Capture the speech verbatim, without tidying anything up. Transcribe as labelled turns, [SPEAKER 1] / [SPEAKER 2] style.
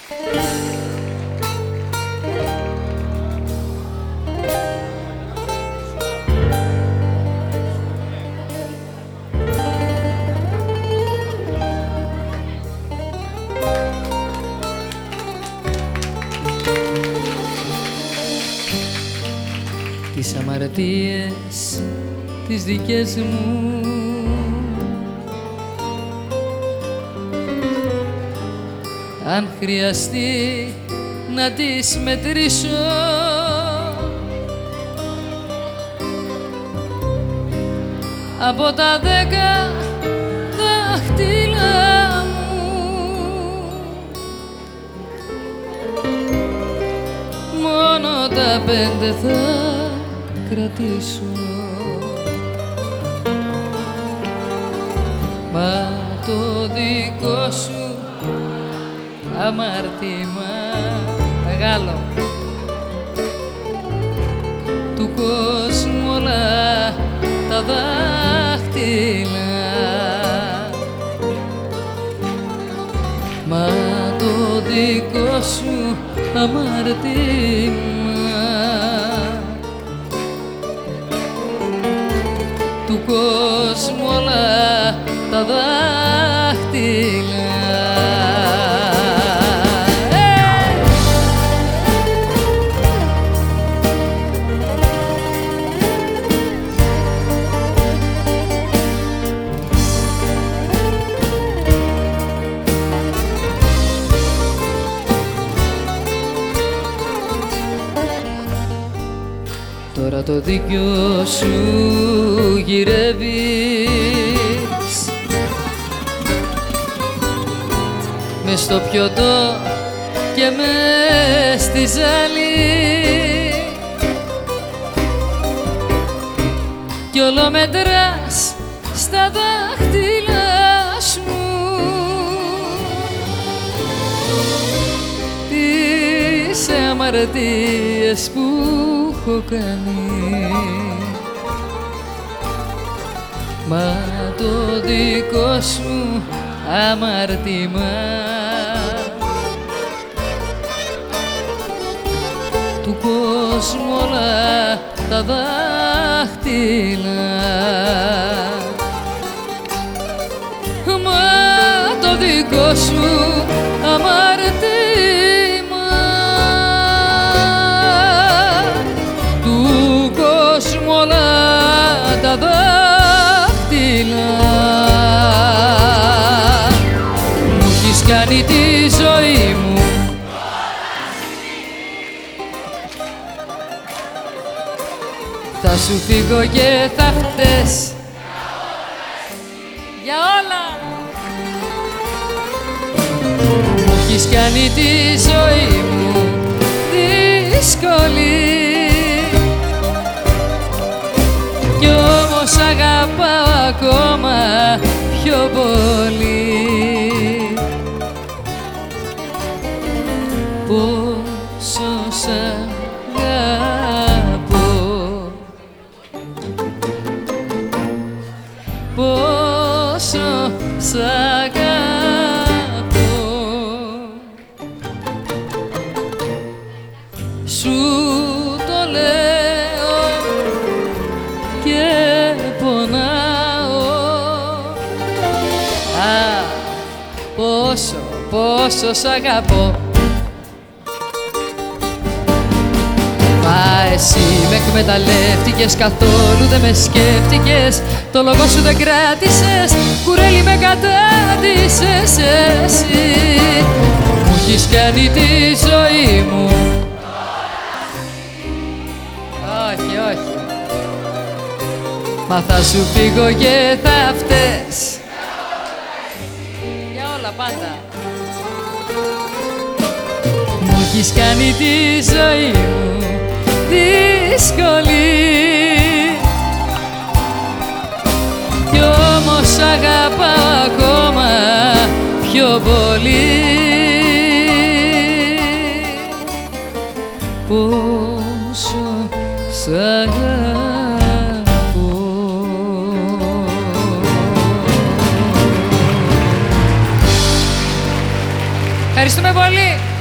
[SPEAKER 1] Τις αμαρτίες τις δικές μου αν χρειαστεί να τις μετρήσω από τα δέκα δάχτυλα μου μόνο τα πέντε θα κρατήσω. Μα το δικό σου αμάρτημα μεγάλο του κόσμου όλα τα δάχτυλα, μα το δικό σου αμάρτημα του κόσμου όλα τα δάχτυλα. Τώρα το δίκιο σου γυρεύεις μες στο πιωτό και μες στη ζάλη κι όλο μετράς στα δάχτυλα σου τις αμαρτίες που έχω κάνει, μα το δικό σου αμάρτημα του κόσμου όλα τα δάχτυλα, μα το δικό σου αμάρτημα του κόσμου όλα τα δάχτυλα. Μου έχεις κάνει τη ζωή μου θα σου φύγω και θα φταίς για όλα. Μου έχεις κάνει τη ζωή μου δύσκολη κι όμως αγαπάω ακόμα πιο πολύ. Πόσο σ' αγαπώ, πόσο σ' αγαπώ, σου το λέω και πονάω. Α, πόσο, πόσο σ' αγαπώ. Μα εσύ με εκμεταλλεύτηκες, καθόλου δεν με σκέφτηκες, το λόγο σου δεν κράτησες, κουρέλι με κατάντησες εσύ. Μου έχεις κάνει τη ζωή μου. Όχι, όχι. Μα θα σου φύγω και θα φταίς για όλα πάντα. Μου έχεις κάνει τη ζωή μου δύσκολη κι όμως αγαπάω ακόμα πιο πολύ. Πόσο σ' αγαπώ. Ευχαριστούμε πολύ.